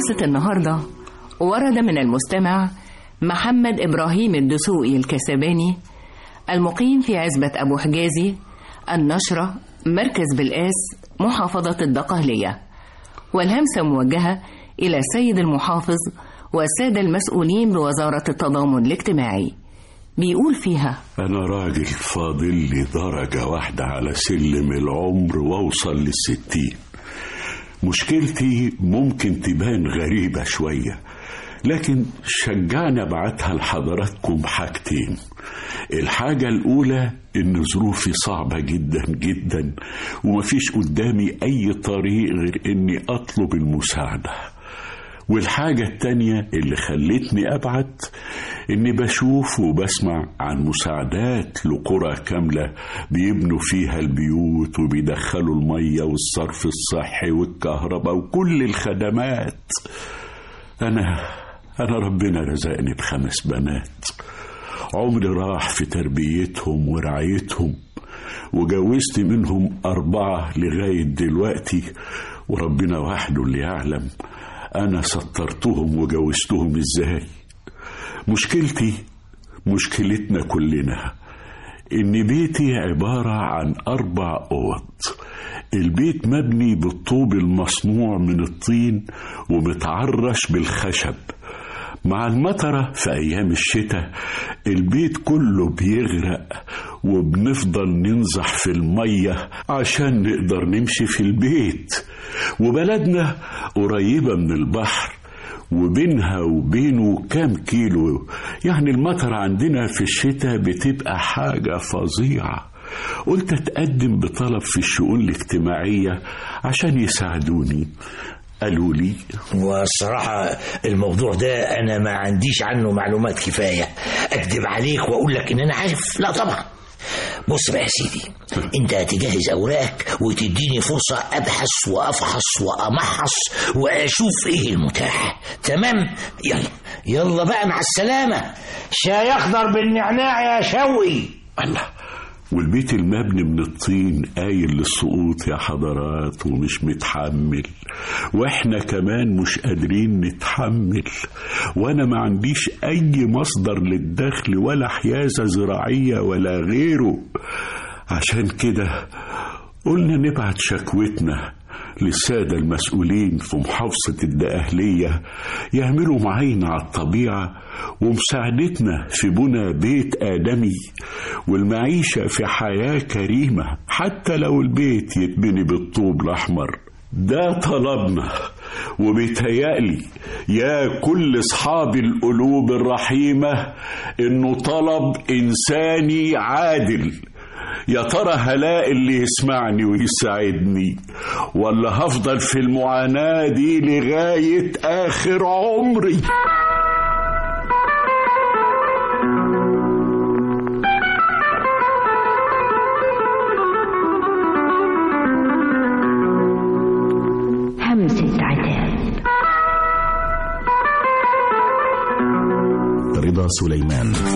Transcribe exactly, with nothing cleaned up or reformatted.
همسة النهاردة ورد من المستمع محمد إبراهيم الدسوقي الكسباني المقيم في عزبة أبو حجازي النشرة مركز بالقاس محافظة الدقهلية، والهمسة موجهة إلى السيد المحافظ والسادة المسؤولين بوزارة التضامن الاجتماعي. بيقول فيها: أنا راجل فاضل لي درجة واحدة على سلم العمر وأوصل للستين. مشكلتي ممكن تبان غريبة شوية، لكن شجعنا ابعتها لحضراتكم حاجتين. الحاجة الأولى إن ظروفي صعبة جدا جدا ومفيش قدامي أي طريق غير إني أطلب المساعدة. والحاجة التانية اللي خلتني أبعت إني بشوف وبسمع عن مساعدات لقرى كاملة بيبنوا فيها البيوت وبيدخلوا المية والصرف الصحي والكهرباء وكل الخدمات. أنا أنا ربنا رزقني بخمس بنات، عمري راح في تربيتهم ورعايتهم، وجوزت منهم أربعة لغاية دلوقتي، وربنا وحده اللي يعلم أنا سطرتهم وجوزتهم إزاي. مشكلتي مشكلتنا كلنا إن بيتي عبارة عن أربع أوض. البيت مبني بالطوب المصنوع من الطين ومتعرش بالخشب. مع المطرة في أيام الشتاء البيت كله بيغرق، وبنفضل ننزح في المية عشان نقدر نمشي في البيت. وبلدنا قريبة من البحر وبينها وبينه كام كيلو، يعني المطر عندنا في الشتاء بتبقى حاجة فظيعة. قلت أتقدم بطلب في الشؤون الاجتماعية عشان يساعدوني. قالوا لي والصراحة الموضوع ده أنا ما عنديش عنه معلومات كفاية أكذب عليك وأقول لك إن أنا عارف. لا طبعا. بص بقى يا سيدي، انت هتجهز اوراقك وتديني فرصة ابحث وافحص وامحص واشوف ايه المتاح. تمام؟ يلا يلا بقى مع السلامة. شاي اخضر بالنعناع يا شوقي. الله، والبيت المبني من الطين قايل للسقوط يا حضرات ومش متحمل، واحنا كمان مش قادرين نتحمل، وانا ما عنديش اي مصدر للدخل ولا حيازة زراعية ولا غيره. عشان كده قلنا نبعت شكوتنا للسادة المسؤولين في محافظة الدقهلية يعملوا معاينة على الطبيعة ومساعدتنا في بناء بيت آدمي والمعيشة في حياة كريمة، حتى لو البيت يتبني بالطوب الأحمر. ده طلبنا، وبيتهيألي يا كل أصحاب القلوب الرحيمة إنه طلب إنساني عادل. يا ترى هلاقي اللي يسمعني ويساعدني، ولا هفضل في المعاناة دي لغاية آخر عمري؟ همسة عتاب. رضا سليمان.